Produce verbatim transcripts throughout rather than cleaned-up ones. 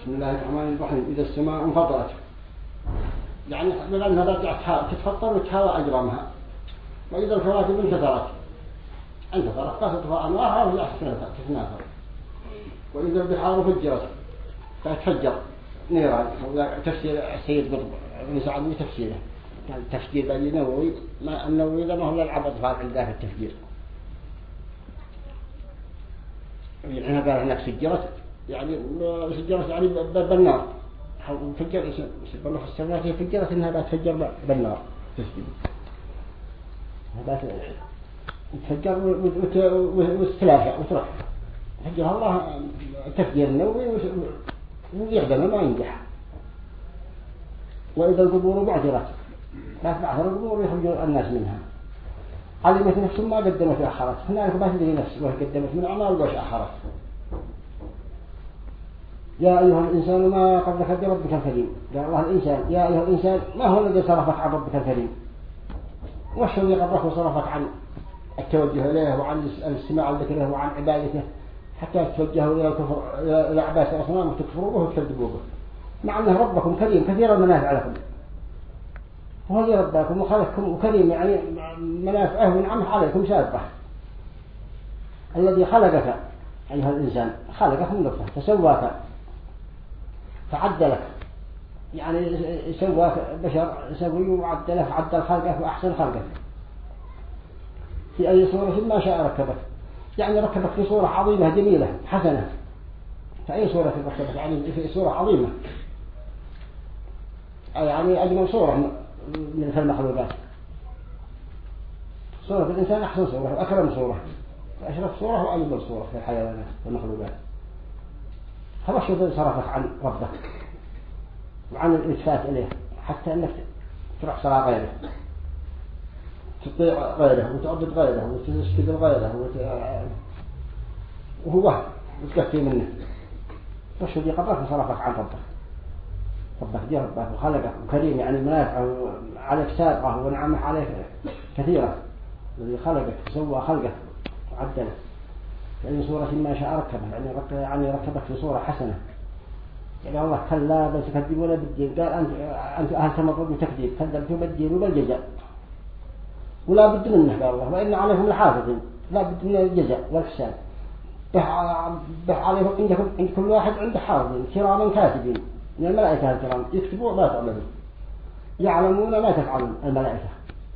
بسم الله الرحمن الرحيم. إذا السماء انفطرت، يعني بما أنها رجعت تتفطر وتهاوى أجرامها. وإذا الكواكب انتثرت انتثرت فتطفى أنوارها وهي تتناثر. وإذا البحار فجرت فتفجر نيران. تفسير السيد قطب بن سعد بتفسيره كان التفجير بني نووي، ما النووي إذا ما هو للعب أطفال عنده في التفجير. يعني قال هناك سجرت، يعني سجرت يعني بالنار. فجر يسبب الله في السماوات فجرت إنها بتفجر بالنار تسجد. هذا تفجر وتتلاشى وتروح. فجرها الله تفجير النووي ويخدم ما ينجح. وإذا القبور بعثرت، لا تعثر القبور يخرج الناس منها. علمت نفس ما قدمت وأخرت. هناك ما تدري نفس ما قدمت من أعمال وش أخرت. يا أيها الإنسان ما قبلك بربك الكريم. قال الله الإنسان يا أيها الإنسان ما هو الذي صرفك عن ربك الكريم؟ وش الذي قبلك وصرفك عن التوجه إليه وعن الاستماع لذكره وعن عبادته حتى تتوجهوا إلى الكفر إلى عبادة الأصنام وتكفروه وتكذبوه، مع أنه ربكم كريم كثير المنافع لكم. وهذا ربكم وخلقكم وكريم، يعني منافعه ونعمه عليكم سابقة. الذي خلقك أيها الإنسان خلقك من نطفة فسواك فعدلك، يعني سواك بشر سوي وعدلك عدل خلقك وأحسن خلقك في أي صورة ما شاء ركبك. يعني ركبك في صورة عظيمة جميلة حسنة. في أي صورة ركبك يعني في صورة عظيمة، يعني أجمل صورة من المخلوقات. صورة الإنسان أحسن صورة وأكرم صورة وأشرف صورة وأجمل صورة في الحيوانات والمخلوقات. هذا الشيء صرفك عن ربك وعن الإلتفات إليه حتى أنك تروح صلاة غيره، تطيع غيره وتعبد غيره وتسجد غيره وت... وهو وتكفي منه. وش دي قبلك وصرفك عن ربك. ربك دي ربك وخلقك وكريم، يعني منافعه عليك سابقه ونعمه عليك كثيرة. الذي خلقك سوى خلقك وعدلك في أي صورة ما شاء ركبك، يعني ركب يعني ركبك في صورة حسنة. يعني الله كلا بل تكذبون بالدين. قال أنت أنت أهل تمرد وتكذيب كذبتم بالدين وبالجزاء ولا بد منه. قال الله وإن عليكم لحافظين، لا بد من الجزاء والحساب. بح عليهم عندكم عند كل واحد عنده حافظين كراما كاتبين من الملائكة الكرام يكتبون ما تعملون يعلمون ما تفعلون الملائكة.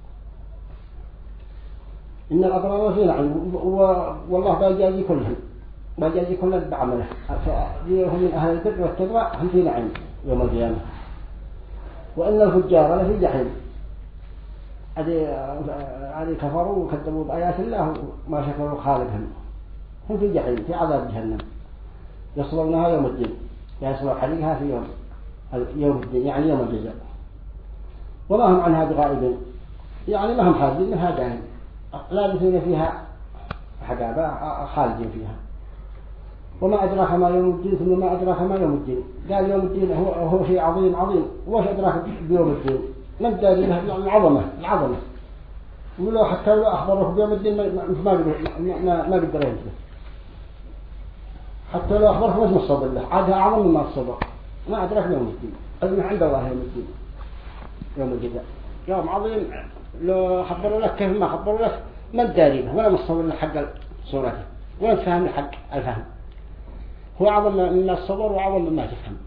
إن الأبرار في نعيم والله بيجازي كلهم بيجازي كلهم بعمله. فهم من أهل البر والتقوى هم في نعيم يوم القيامة. وإن الفجار لفي جحيم. هذه كفروا وكذبوا بآيات الله وما شكروا خالقهم، هم في جحيم في عذاب جهنم يصلونها يوم الدين، يصلوا حريقها في يوم يوم الدين يعني يوم الجزاء. وما هم عنها بغائبين، يعني ما هم خالدين منها دائم لابثين فيها حقابة خالدين فيها. وما أدراك ما يوم الدين ثم ما أدراك ما يوم الدين. قال يوم الدين هو هو شيء عظيم عظيم. وش أدراك بيوم الدين؟ من داري العظمة العظمة. ولو حتى لو أخبره بيوم الدين ما ما ما ما قدر ينسى. حتى لو أخبره ما الصبر له عادها أعظم مما الصبر. ما أدراك يوم الدين. أذن عند الله يوم الدين يوم الجزاء يوم عظيم. لو خبروا لك كيف ما خبروا لك ما داري به ولا مصور لك حق صورته ولا تفهم حق الفهم. هو أعظم من الصبر وأعظم مما تفهم.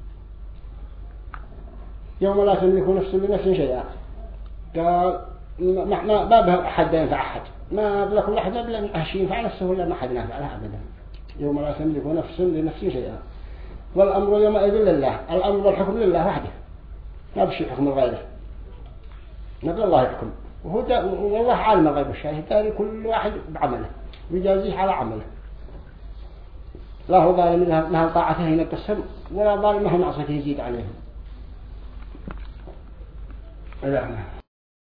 يوم لا تملك نفس لنفس شيئا. قال ما ما بابها أحد ينفع أحد، ما بلا كل أحد بلا من أهشين فعل نفسه ولا ما حد ينفع لها أبدا. يوم لا تملك نفس لنفس شيئا والأمر يومئذ لله. الأمر والحكم لله وحده ما بشي حكم غيره. نبي الله يحكم وهو والله عالم غيب الشاهد داري كل واحد بعمله ويجازيه على عمله. لا هو ظالم لها طاعته ينقصهم ولا ظالم لها معصيته يزيد عليهم.